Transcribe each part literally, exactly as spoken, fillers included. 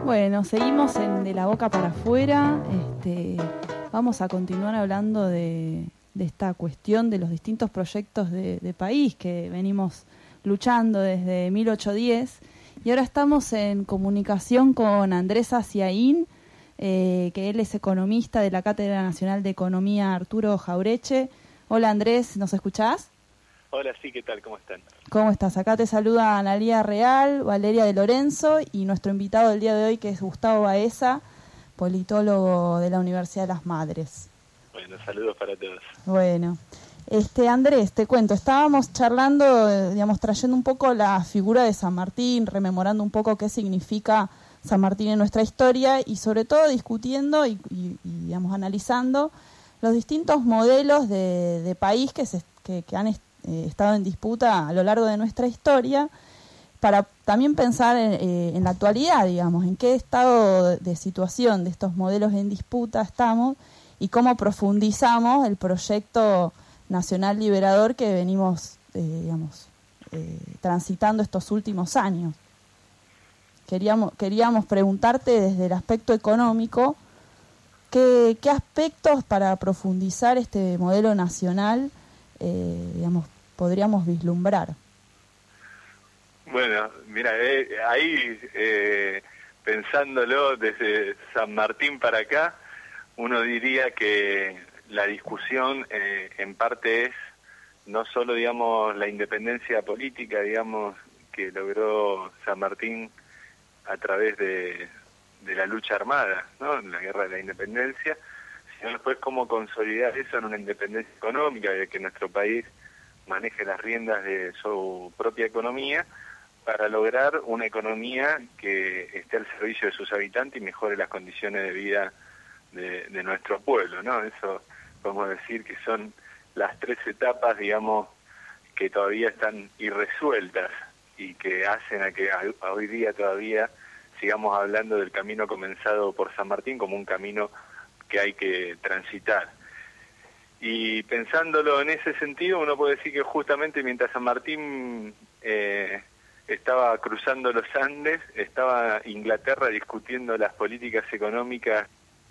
Bueno, seguimos en De la Boca para Afuera. Este, vamos a continuar hablando de, de esta cuestión de los distintos proyectos de, de país que venimos luchando desde mil ochocientos diez. Y ahora estamos en comunicación con Andrés Aciaín, eh, que él es economista de la Cátedra Nacional de Economía Arturo Jaureche. Hola Andrés, ¿nos escuchás? Hola, sí, ¿qué tal? ¿Cómo están? ¿Cómo estás? Acá te saluda Analía Real, Valeria de Lorenzo y nuestro invitado del día de hoy, que es Gustavo Baeza, politólogo de la Universidad de las Madres. Bueno, saludos para todos. Bueno, este Andrés, te cuento, estábamos charlando, digamos, trayendo un poco la figura de San Martín, rememorando un poco qué significa San Martín en nuestra historia y sobre todo discutiendo y, y, y digamos, analizando los distintos modelos de, de país que, se, que, que han estado Eh, estado en disputa a lo largo de nuestra historia, para también pensar en, eh, en la actualidad, digamos, en qué estado de, de situación de estos modelos en disputa estamos y cómo profundizamos el proyecto nacional liberador que venimos, eh, digamos, eh, transitando estos últimos años. Queríamos, queríamos preguntarte desde el aspecto económico, ¿qué, qué aspectos para profundizar este modelo nacional Eh, digamos, podríamos vislumbrar? Bueno, mira, eh, ahí eh, pensándolo desde San Martín para acá, uno diría que la discusión eh, en parte es no solo, digamos, la independencia política, digamos, que logró San Martín a través de, de la lucha armada, ¿no? La guerra de la independencia, sino después cómo consolidar eso en una independencia económica, de que nuestro país maneje las riendas de su propia economía para lograr una economía que esté al servicio de sus habitantes y mejore las condiciones de vida de, de nuestro pueblo, ¿no? Eso podemos decir que son las tres etapas, digamos, que todavía están irresueltas y que hacen a que a, a hoy día todavía sigamos hablando del camino comenzado por San Martín como un camino que hay que transitar. Y pensándolo en ese sentido, uno puede decir que justamente mientras San Martín eh, estaba cruzando los Andes, estaba Inglaterra discutiendo las políticas económicas.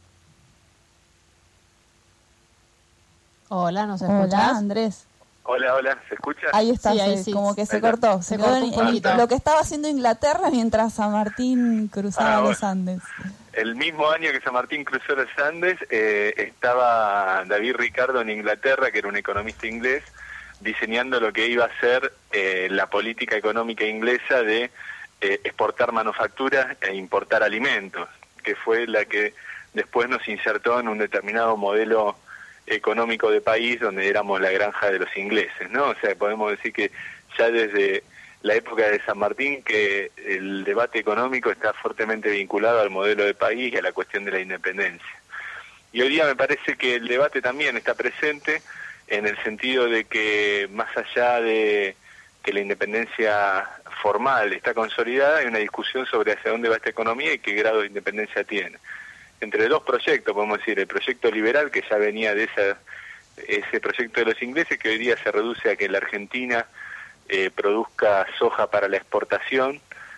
Hola, ¿nos escuchás? Hola, Andrés. Hola, hola, ¿se escucha? Ahí está, sí, ahí sí. Como que se cortó. Se, se cortó un poquito. Lo que estaba haciendo Inglaterra mientras San Martín cruzaba ah, bueno. los Andes. El mismo año que San Martín cruzó los Andes, eh, estaba David Ricardo en Inglaterra, que era un economista inglés, diseñando lo que iba a ser eh, la política económica inglesa de eh, exportar manufacturas e importar alimentos, que fue la que después nos insertó en un determinado modelo económico de país donde éramos la granja de los ingleses, ¿no? O sea, podemos decir que ya desde la época de San Martín que el debate económico está fuertemente vinculado al modelo de país y a la cuestión de la independencia. Y hoy día me parece que el debate también está presente en el sentido de que más allá de que la independencia formal está consolidada, hay una discusión sobre hacia dónde va esta economía y qué grado de independencia tiene. Entre dos proyectos, podemos decir, el proyecto liberal, que ya venía de esa, ese proyecto de los ingleses, que hoy día se reduce a que la Argentina eh, produzca soja para la exportación,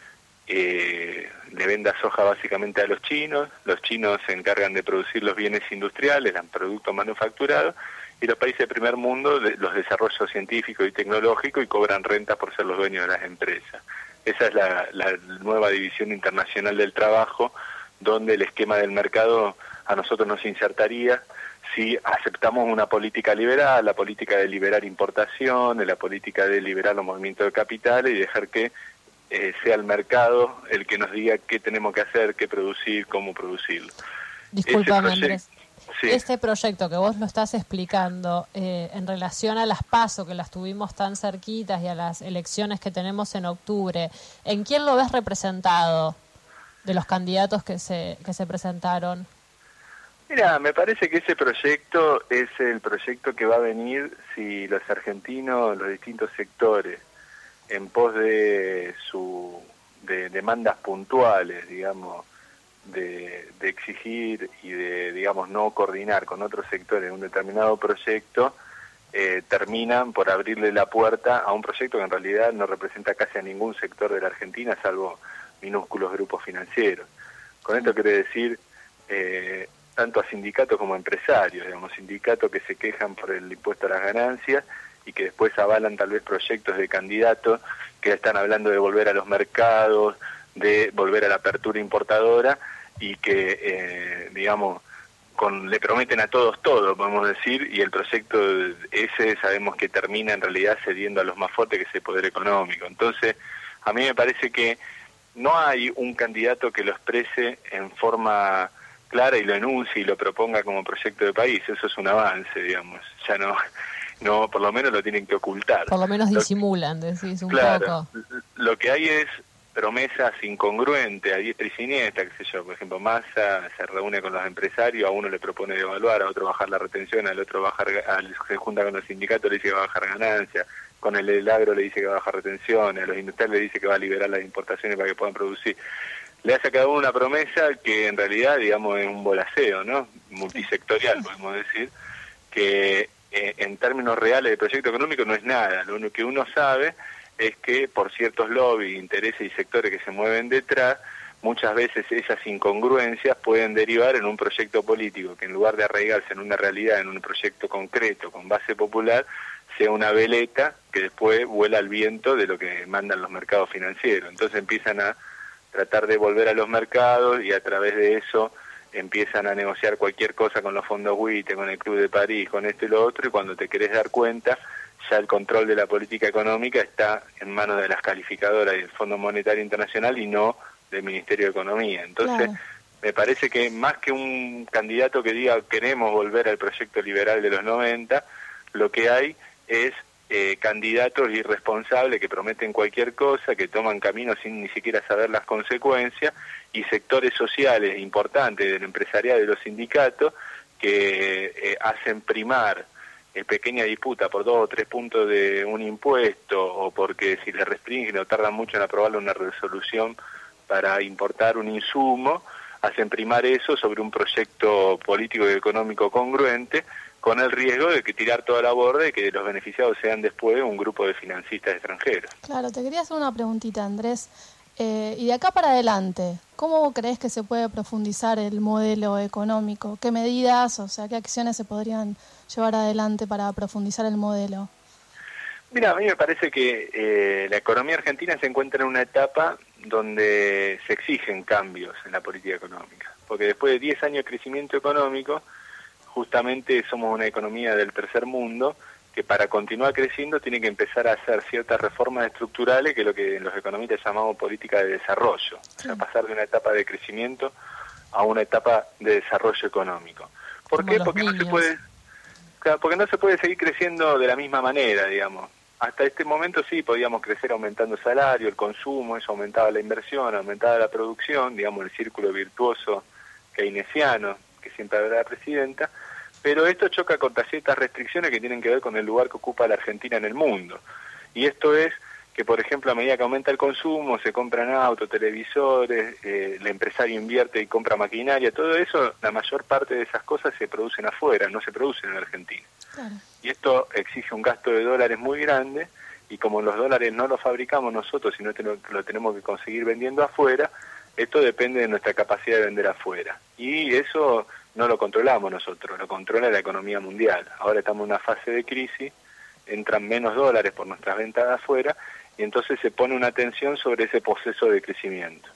eh, le venda soja básicamente a los chinos, los chinos se encargan de producir los bienes industriales, los productos manufacturados, y los países del primer mundo de, los desarrollos científicos y tecnológicos y cobran rentas por ser los dueños de las empresas. Esa es la, la nueva división internacional del trabajo, donde el esquema del mercado a nosotros nos insertaría si aceptamos una política liberal, la política de liberar importaciones, la política de liberar los movimientos de capitales y dejar que eh, sea el mercado el que nos diga qué tenemos que hacer, qué producir, cómo producirlo. Discúlpame, Andrés. Sí. Este proyecto que vos lo estás explicando eh, en relación a las PASO, que las tuvimos tan cerquitas, y a las elecciones que tenemos en octubre, ¿en quién lo ves representado de los candidatos que se que se presentaron? Mira, me parece que ese proyecto es el proyecto que va a venir si los argentinos, los distintos sectores, en pos de su de demandas puntuales, digamos, de, de exigir y de, digamos, no coordinar con otros sectores en un determinado proyecto, eh, terminan por abrirle la puerta a un proyecto que en realidad no representa casi a ningún sector de la Argentina, salvo minúsculos grupos financieros. Con esto quiere decir eh, tanto a sindicatos como a empresarios, digamos, sindicatos que se quejan por el impuesto a las ganancias y que después avalan tal vez proyectos de candidatos que están hablando de volver a los mercados, de volver a la apertura importadora y que, eh, digamos, con le prometen a todos todo, podemos decir, y el proyecto ese sabemos que termina en realidad cediendo a los más fuertes, que es el poder económico. Entonces, a mí me parece que no hay un candidato que lo exprese en forma clara y lo enuncie y lo proponga como proyecto de país. Eso es un avance, digamos. Ya no, no por lo menos lo tienen que ocultar. Por lo menos disimulan, decís un claro, poco. Lo que hay es promesas incongruentes a diestra y siniestra, qué sé yo, por ejemplo, Massa se reúne con los empresarios, a uno le propone devaluar, a otro bajar la retención, al otro bajar, al, se junta con los sindicatos, le dice que va a bajar ganancias, con el, el agro le dice que va a bajar retenciones, a los industriales le dice que va a liberar las importaciones para que puedan producir. Le hace a cada uno una promesa que en realidad, digamos, es un volaseo, ¿no? Multisectorial, podemos decir, que eh, en términos reales de proyecto económico no es nada. Lo único que uno sabe es que por ciertos lobbies, intereses y sectores que se mueven detrás, muchas veces esas incongruencias pueden derivar en un proyecto político que en lugar de arraigarse en una realidad, en un proyecto concreto con base popular, sea una veleta que después vuela al viento de lo que mandan los mercados financieros. Entonces empiezan a tratar de volver a los mercados y a través de eso empiezan a negociar cualquier cosa con los fondos W I T E, con el Club de París, con esto y lo otro, y cuando te querés dar cuenta, ya el control de la política económica está en manos de las calificadoras y del Fondo Monetario Internacional y no del Ministerio de Economía. Entonces, claro, me parece que más que un candidato que diga queremos volver al proyecto liberal de los noventa, lo que hay es eh, candidatos irresponsables que prometen cualquier cosa, que toman caminos sin ni siquiera saber las consecuencias, y sectores sociales importantes del empresariado y de los sindicatos que eh, hacen primar eh, pequeña disputa por dos o tres puntos de un impuesto, o porque si le restringen o tardan mucho en aprobarle una resolución para importar un insumo, hacen primar eso sobre un proyecto político y económico congruente, con el riesgo de que tirar toda la borda y que los beneficiados sean después un grupo de financistas extranjeros. Claro, te quería hacer una preguntita, Andrés. Eh, y de acá para adelante, ¿cómo crees que se puede profundizar el modelo económico? ¿Qué medidas, o sea, qué acciones se podrían llevar adelante para profundizar el modelo? Mira, a mí me parece que eh, la economía argentina se encuentra en una etapa donde se exigen cambios en la política económica, porque después de diez años de crecimiento económico, justamente somos una economía del tercer mundo que para continuar creciendo tiene que empezar a hacer ciertas reformas estructurales, que es lo que los economistas llamamos política de desarrollo, o sea, pasar de una etapa de crecimiento a una etapa de desarrollo económico. ¿Por qué? Porque no se puede, porque no se puede seguir creciendo de la misma manera, digamos. Hasta este momento sí podíamos crecer aumentando el salario, el consumo, eso aumentaba la inversión, aumentaba la producción, digamos el círculo virtuoso keynesiano que siempre habrá la presidenta, pero esto choca contra ciertas restricciones que tienen que ver con el lugar que ocupa la Argentina en el mundo. Y esto es que, por ejemplo, a medida que aumenta el consumo, se compran autos, televisores, eh, el empresario invierte y compra maquinaria, todo eso, la mayor parte de esas cosas se producen afuera, no se producen en Argentina. Claro. Y esto exige un gasto de dólares muy grande, y como los dólares no los fabricamos nosotros, sino que lo tenemos que conseguir vendiendo afuera, esto depende de nuestra capacidad de vender afuera. Y eso no lo controlamos nosotros, lo controla la economía mundial. Ahora estamos en una fase de crisis, entran menos dólares por nuestras ventas de afuera, y entonces se pone una tensión sobre ese proceso de crecimiento.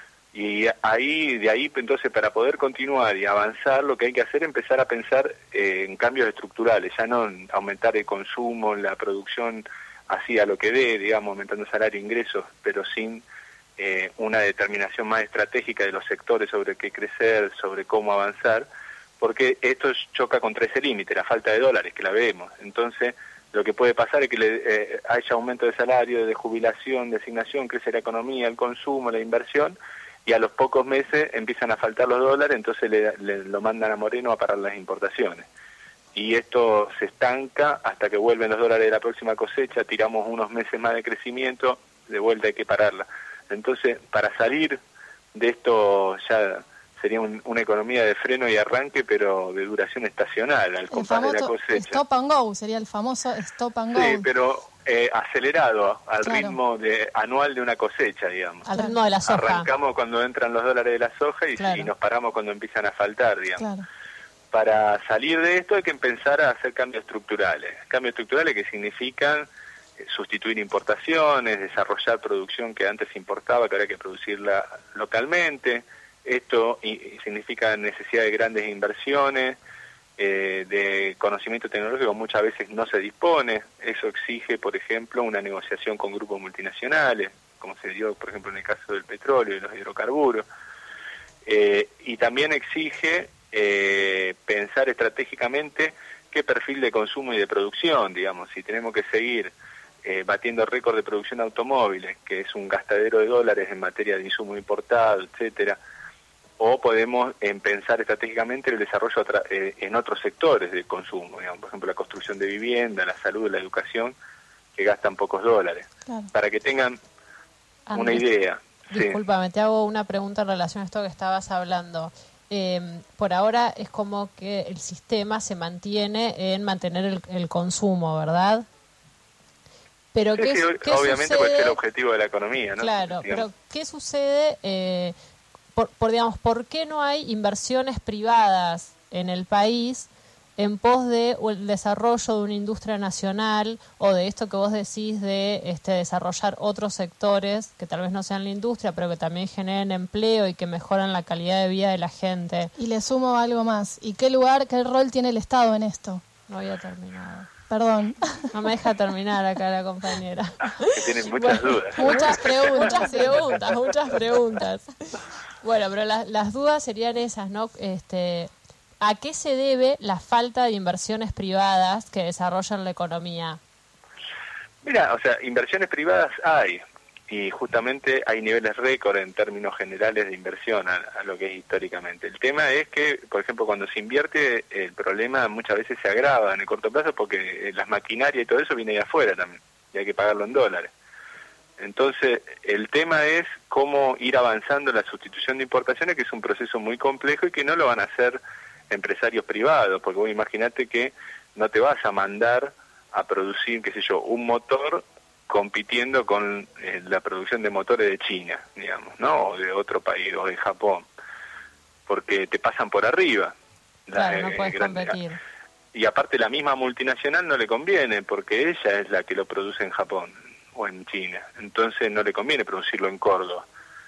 Y ahí, de ahí, entonces, para poder continuar y avanzar, lo que hay que hacer es empezar a pensar eh, en cambios estructurales, ya no en aumentar el consumo, la producción, así a lo que dé, digamos, aumentando salario e ingresos, pero sin eh, una determinación más estratégica de los sectores sobre qué crecer, sobre cómo avanzar, porque esto choca contra ese límite, la falta de dólares, que la vemos. Entonces, lo que puede pasar es que le, eh, haya aumento de salario, de jubilación, de asignación, crece la economía, el consumo, la inversión, y a los pocos meses empiezan a faltar los dólares, entonces le, le lo mandan a Moreno a parar las importaciones. Y esto se estanca hasta que vuelven los dólares de la próxima cosecha, tiramos unos meses más de crecimiento, de vuelta hay que pararla. Entonces, para salir de esto ya sería un, una economía de freno y arranque, pero de duración estacional, al compás de la cosecha. Stop and go, sería el famoso stop and go. Sí, pero Eh, acelerado al claro. ritmo de anual de una cosecha, digamos. Al ritmo de la soja. Arrancamos cuando entran los dólares de la soja y, claro. y nos paramos cuando empiezan a faltar, digamos. Claro. Para salir de esto hay que empezar a hacer cambios estructurales. Cambios estructurales que significan eh, sustituir importaciones, desarrollar producción que antes importaba, que ahora hay que producirla localmente. Esto y, y significa necesidad de grandes inversiones, Eh, de conocimiento tecnológico muchas veces no se dispone. Eso exige, por ejemplo, una negociación con grupos multinacionales, como se dio, por ejemplo, en el caso del petróleo y los hidrocarburos. Eh, y también exige eh, pensar estratégicamente qué perfil de consumo y de producción, digamos. Si tenemos que seguir eh, batiendo récord de producción de automóviles, que es un gastadero de dólares en materia de insumo importado, etcétera, o podemos en pensar estratégicamente el desarrollo eh, en otros sectores de consumo, digamos, por ejemplo la construcción de vivienda, la salud, la educación, que gastan pocos dólares, claro. para que tengan Andrés, una idea. Discúlpame, sí. Te hago una pregunta en relación a esto que estabas hablando. Eh, por ahora es como que el sistema se mantiene en mantener el, el consumo, ¿verdad? Pero sí, ¿qué, sí, ¿qué obviamente sucede? puede ser el objetivo de la economía, ¿no? Claro, digamos. pero ¿qué sucede? Eh, Por, por, digamos, ¿por qué no hay inversiones privadas en el país en pos de el desarrollo de una industria nacional o de esto que vos decís de este, desarrollar otros sectores que tal vez no sean la industria, pero que también generen empleo y que mejoran la calidad de vida de la gente? Y le sumo algo más. ¿Y qué lugar, qué rol tiene el Estado en esto? No había terminado. Perdón. No me deja terminar acá la compañera. Que tienen muchas bueno, dudas. Muchas preguntas, muchas preguntas, muchas preguntas. Bueno, pero la, las dudas serían esas, ¿no? Este, ¿a qué se debe la falta de inversiones privadas que desarrollan la economía? Mira, o sea, inversiones privadas hay, y justamente hay niveles récord en términos generales de inversión a, a lo que es históricamente. El tema es que, por ejemplo, cuando se invierte, el problema muchas veces se agrava en el corto plazo porque las maquinarias y todo eso viene de afuera también, y hay que pagarlo en dólares. Entonces, el tema es cómo ir avanzando en la sustitución de importaciones, que es un proceso muy complejo y que no lo van a hacer empresarios privados, porque vos imaginate que no te vas a mandar a producir, qué sé yo, un motor compitiendo con eh, la producción de motores de China, digamos, ¿no? O de otro país, o de Japón, porque te pasan por arriba. Claro, la, no eh, puedes grande, competir. Y aparte la misma multinacional no le conviene, porque ella es la que lo produce en Japón o en China, entonces no le conviene producirlo en Córdoba.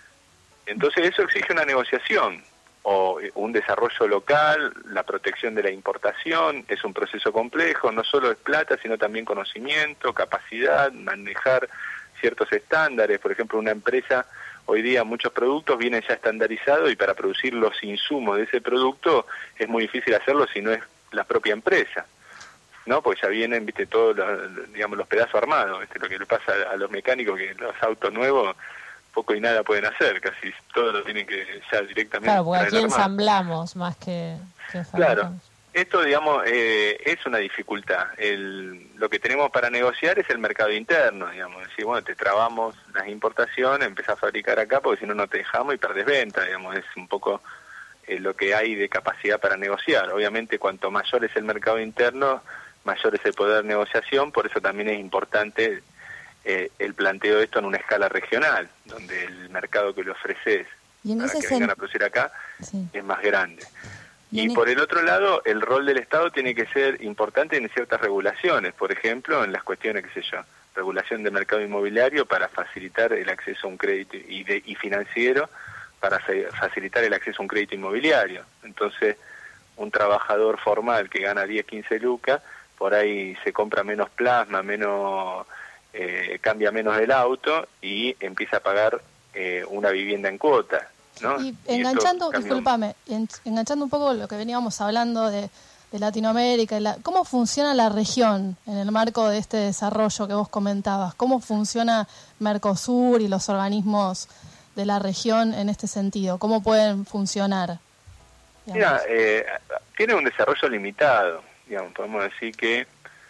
Entonces eso exige una negociación o un desarrollo local, la protección de la importación, es un proceso complejo, no solo es plata, sino también conocimiento, capacidad, manejar ciertos estándares. Por ejemplo, una empresa, hoy día muchos productos vienen ya estandarizados y para producir los insumos de ese producto es muy difícil hacerlo si no es la propia empresa, ¿no? Porque ya vienen, viste, todos los, digamos, los pedazos armados, ¿viste? Lo que le pasa a los mecánicos, que los autos nuevos poco y nada pueden hacer, casi todo lo tienen que ya directamente. Claro, porque aquí ensamblamos más que, que claro, esto, digamos, eh, es una dificultad. El, lo que tenemos para negociar es el mercado interno, digamos, decir, bueno, te trabamos las importaciones, empezás a fabricar acá, porque si no, no te dejamos y perdés venta, digamos, es un poco eh, lo que hay de capacidad para negociar. Obviamente, cuanto mayor es el mercado interno, mayor es el poder de negociación, por eso también es importante Eh, el planteo de esto en una escala regional, donde el mercado que le ofreces y en para ese que vengan a producir acá sí. es más grande. Y, y por el otro lado, el rol del Estado tiene que ser importante en ciertas regulaciones, por ejemplo, en las cuestiones, qué sé yo, regulación del mercado inmobiliario para facilitar el acceso a un crédito y, de, y financiero para facilitar el acceso a un crédito inmobiliario. Entonces, un trabajador formal que gana diez, quince lucas, por ahí se compra menos plasma, menos... Eh, cambia menos el auto y empieza a pagar eh, una vivienda en cuota, ¿no? Y enganchando, y discúlpame, un... enganchando un poco lo que veníamos hablando de, de Latinoamérica, la, ¿cómo funciona la región en el marco de este desarrollo que vos comentabas? ¿Cómo funciona Mercosur y los organismos de la región en este sentido? ¿Cómo pueden funcionar? Mira, eh, tiene un desarrollo limitado, digamos, podemos decir que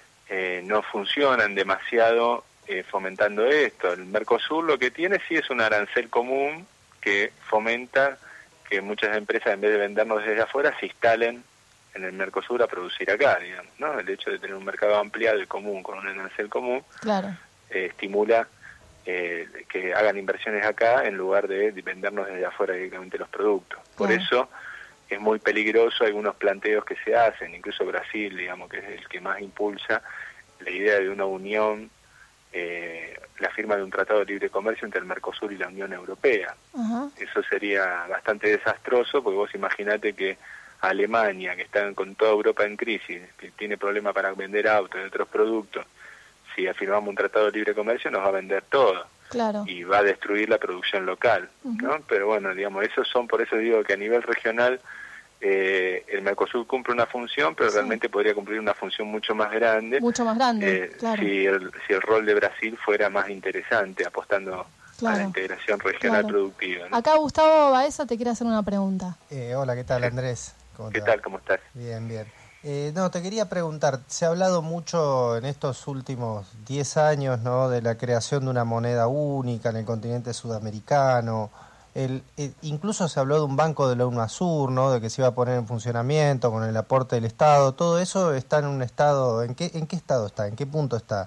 eh, no funcionan demasiado Eh, fomentando esto. El Mercosur lo que tiene sí es un arancel común que fomenta que muchas empresas, en vez de vendernos desde afuera, se instalen en el Mercosur a producir acá, digamos, ¿no? El hecho de tener un mercado ampliado y común con un arancel común claro. eh, estimula eh, que hagan inversiones acá en lugar de vendernos desde afuera directamente los productos. Por claro. eso es muy peligroso algunos planteos que se hacen, incluso Brasil, digamos, que es el que más impulsa la idea de una unión, eh, la firma de un tratado de libre comercio entre el Mercosur y la Unión Europea. Uh-huh. Eso sería bastante desastroso, porque vos imaginate que Alemania, que está con toda Europa en crisis, que tiene problemas para vender autos y otros productos, si firmamos un tratado de libre comercio nos va a vender todo. Claro. Y va a destruir la producción local, uh-huh. ¿no? Pero bueno, digamos, esos son, por eso digo que a nivel regional eh, el Mercosur cumple una función, pero sí. realmente podría cumplir una función mucho más grande. Mucho más grande, eh, claro. Si el, si el rol de Brasil fuera más interesante, apostando claro. a la integración regional claro. productiva, ¿no? Acá Gustavo Baeza te quiere hacer una pregunta. Eh, hola, ¿qué tal, Andrés? ¿Cómo ¿Qué tal? ¿Cómo estás? Bien, bien. Eh, no, te quería preguntar, se ha hablado mucho en estos últimos diez años, ¿no?, de la creación de una moneda única en el continente sudamericano. El, el, incluso se habló de un banco de la UNASUR, ¿no?, de que se iba a poner en funcionamiento con el aporte del Estado. Todo eso está en un estado, ¿en qué, en qué estado está? ¿En qué punto está?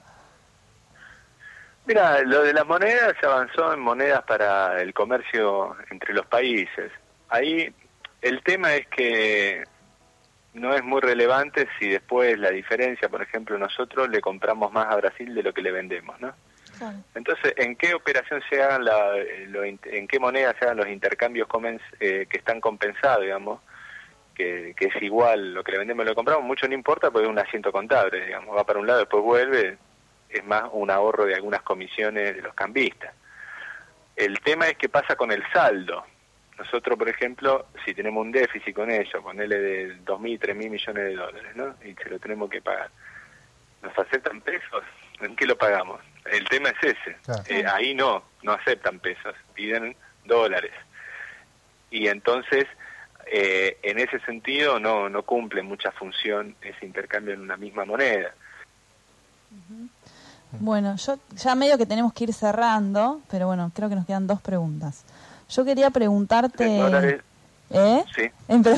Mira, lo de las monedas se avanzó en monedas para el comercio entre los países. Ahí el tema es que no es muy relevante si después la diferencia, por ejemplo, nosotros le compramos más a Brasil de lo que le vendemos, ¿no? Claro. Entonces, ¿en qué operación se hagan, la, lo, en qué moneda se hagan los intercambios comen, eh, que están compensados, digamos, que, que es igual lo que le vendemos y lo que compramos? Mucho no importa porque es un asiento contable, digamos, va para un lado, después vuelve, es más un ahorro de algunas comisiones de los cambistas. El tema es qué pasa con el saldo. Nosotros, por ejemplo, si tenemos un déficit con ellos, ponele de dos mil, tres mil millones de dólares, ¿no? Y se lo tenemos que pagar. ¿Nos aceptan pesos? ¿En qué lo pagamos? El tema es ese. Claro. Eh, ahí no, no aceptan pesos, piden dólares. Y entonces, eh, en ese sentido, no, no cumple mucha función ese intercambio en una misma moneda. Uh-huh. Bueno, yo ya medio que tenemos que ir cerrando, pero bueno, creo que nos quedan dos preguntas. Yo quería preguntarte... ¿En dólares? ¿Eh? Sí. En pe...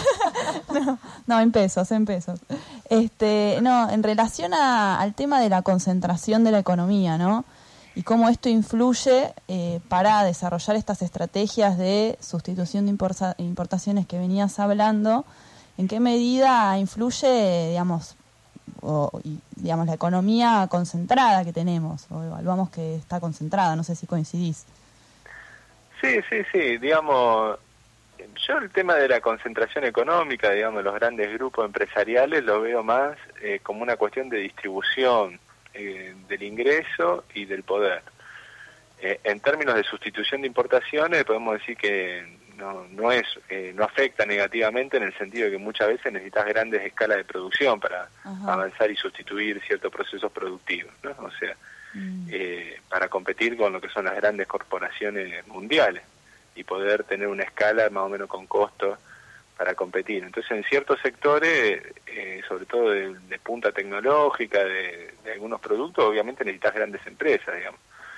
no, no, en pesos, en pesos. Este, no, en relación a, al tema de la concentración de la economía, ¿no? Y cómo esto influye eh, para desarrollar estas estrategias de sustitución de importa, importaciones que venías hablando, ¿en qué medida influye, digamos, o, y, digamos, la economía concentrada que tenemos? O evaluamos que está concentrada, no sé si coincidís. Sí, sí, sí, digamos, yo el tema de la concentración económica, digamos, los grandes grupos empresariales lo veo más eh, como una cuestión de distribución eh, del ingreso y del poder. Eh, en términos de sustitución de importaciones podemos decir que no, no es, eh, no afecta negativamente en el sentido de que muchas veces necesitas grandes escalas de producción para Ajá. avanzar y sustituir ciertos procesos productivos, ¿no? O sea, Eh, para competir con lo que son las grandes corporaciones mundiales y poder tener una escala más o menos con costos para competir. Entonces, en ciertos sectores, eh, sobre todo de, de punta tecnológica, de, de algunos productos, obviamente necesitas grandes empresas, digamos.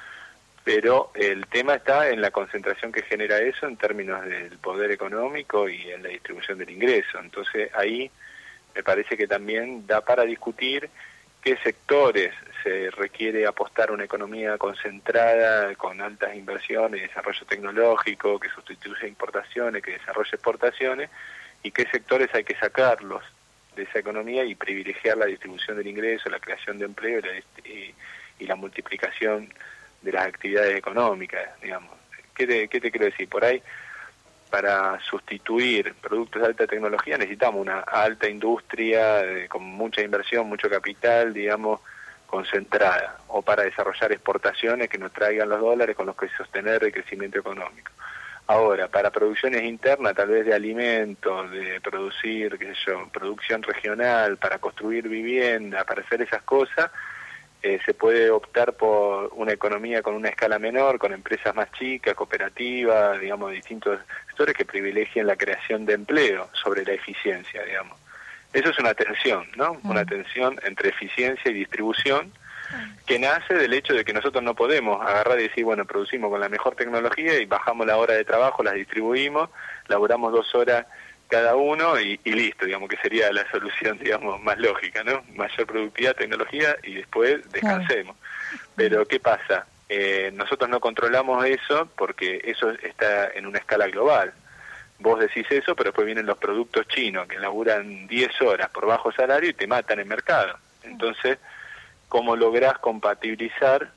Pero el tema está en la concentración que genera eso en términos del poder económico y en la distribución del ingreso. Entonces, ahí me parece que también da para discutir qué sectores se requiere apostar a una economía concentrada, con altas inversiones, desarrollo tecnológico, que sustituya importaciones, que desarrolle exportaciones, y qué sectores hay que sacarlos de esa economía y privilegiar la distribución del ingreso, la creación de empleo y la, y, y la multiplicación de las actividades económicas, digamos. ¿Qué te, qué te quiero decir? Por ahí, para sustituir productos de alta tecnología necesitamos una alta industria eh, con mucha inversión, mucho capital, digamos, concentrada, o para desarrollar exportaciones que nos traigan los dólares con los que sostener el crecimiento económico. Ahora, para producciones internas, tal vez de alimentos, de producir, qué sé yo, producción regional, para construir vivienda, para hacer esas cosas, eh, se puede optar por una economía con una escala menor, con empresas más chicas, cooperativas, digamos, distintos sectores que privilegien la creación de empleo sobre la eficiencia, digamos. Eso es una tensión, ¿no? Mm. Una tensión entre eficiencia y distribución que nace del hecho de que nosotros no podemos agarrar y decir, bueno, producimos con la mejor tecnología y bajamos la hora de trabajo, las distribuimos, laboramos dos horas cada uno y, y listo, digamos, que sería la solución, digamos, más lógica, ¿no? Mayor productividad, tecnología y después descansemos. Pero ¿qué pasa? Eh, nosotros no controlamos eso porque eso está en una escala global. Vos decís eso, pero después vienen los productos chinos que laburan diez horas por bajo salario y te matan en mercado. Entonces, ¿cómo lográs compatibilizar,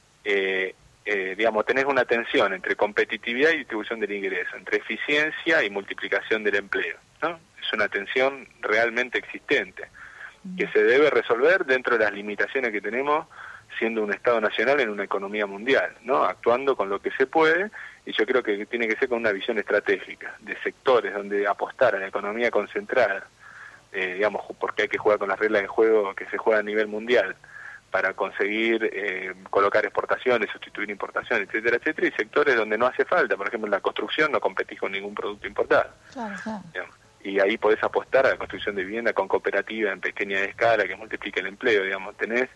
eh, eh, digamos, tenés una tensión entre competitividad y distribución del ingreso, entre eficiencia y multiplicación del empleo, ¿no? Es una tensión realmente existente, que se debe resolver dentro de las limitaciones que tenemos siendo un Estado nacional en una economía mundial, ¿no? Actuando con lo que se puede, y yo creo que tiene que ser con una visión estratégica, de sectores donde apostar a la economía concentrada, eh, digamos, porque hay que jugar con las reglas de juego que se juega a nivel mundial, para conseguir eh, colocar exportaciones, sustituir importaciones, etcétera, etcétera, y sectores donde no hace falta, por ejemplo en la construcción no competís con ningún producto importado. Claro, claro. Digamos, y ahí podés apostar a la construcción de vivienda con cooperativa en pequeña escala que multiplique el empleo, digamos, tenés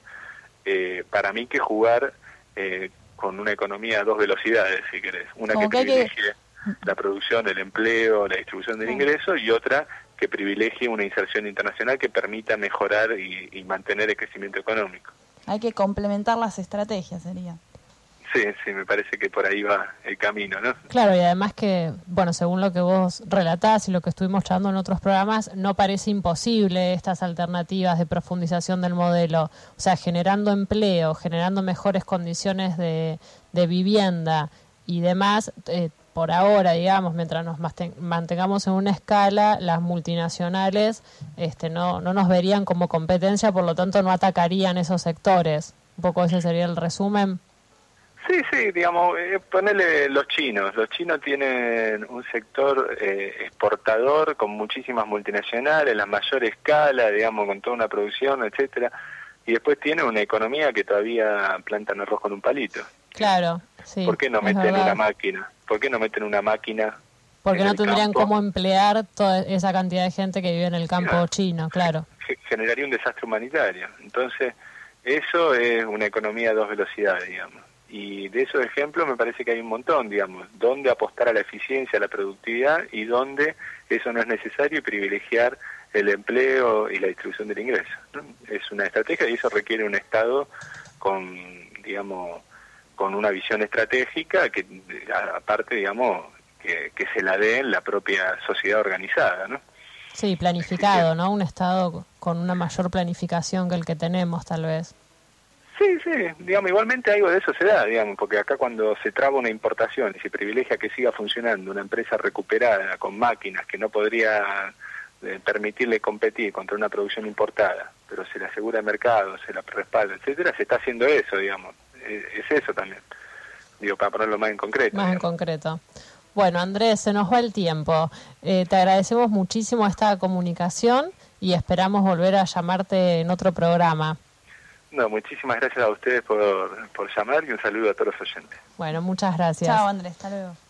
eh, para mí que jugar eh, con una economía a dos velocidades, si querés, una que privilegie que... la producción, el empleo, la distribución del ingreso, y otra que privilegie una inserción internacional que permita mejorar y, y mantener el crecimiento económico. Hay que complementar las estrategias, sería. Sí, sí, me parece que por ahí va el camino, ¿no? Claro, y además que, bueno, según lo que vos relatás y lo que estuvimos charlando en otros programas, no parece imposible estas alternativas de profundización del modelo. O sea, generando empleo, generando mejores condiciones de, de vivienda y demás, eh, por ahora, digamos, mientras nos mantengamos en una escala, las multinacionales este, no, no nos verían como competencia, por lo tanto no atacarían esos sectores. Un poco ese sería el resumen. Sí, sí, digamos, eh, ponele los chinos. Los chinos tienen un sector eh, exportador con muchísimas multinacionales, la mayor escala, digamos, con toda una producción, etcétera, y después tiene una economía que todavía plantan arroz con un palito. Claro, sí. ¿Por qué no meten una máquina? ¿Por qué no meten una máquina? Porque no tendrían campo? cómo emplear toda esa cantidad de gente que vive en el campo claro. chino, claro. Generaría un desastre humanitario. Entonces, eso es una economía a dos velocidades, digamos. Y de esos ejemplos me parece que hay un montón, digamos, donde apostar a la eficiencia, a la productividad y donde eso no es necesario y privilegiar el empleo y la distribución del ingreso, ¿no? Es una estrategia y eso requiere un Estado con, digamos, con una visión estratégica que, aparte, digamos, que, que se la dé en la propia sociedad organizada, ¿no? Sí, planificado, ¿no? Un Estado con una mayor planificación que el que tenemos, tal vez. Sí, sí, digamos, igualmente algo de eso se da, digamos, porque acá cuando se traba una importación y se privilegia que siga funcionando una empresa recuperada con máquinas que no podría eh, permitirle competir contra una producción importada, pero se le asegura el mercado, se la respalda, etcétera, se está haciendo eso, digamos, es, es eso también, digo, para ponerlo más en concreto. Más digamos. en concreto. Bueno, Andrés, se nos va el tiempo. Eh, te agradecemos muchísimo esta comunicación y esperamos volver a llamarte en otro programa. No, muchísimas gracias a ustedes por, por llamar y un saludo a todos los oyentes. Bueno, muchas gracias. Chao, Andrés, hasta luego.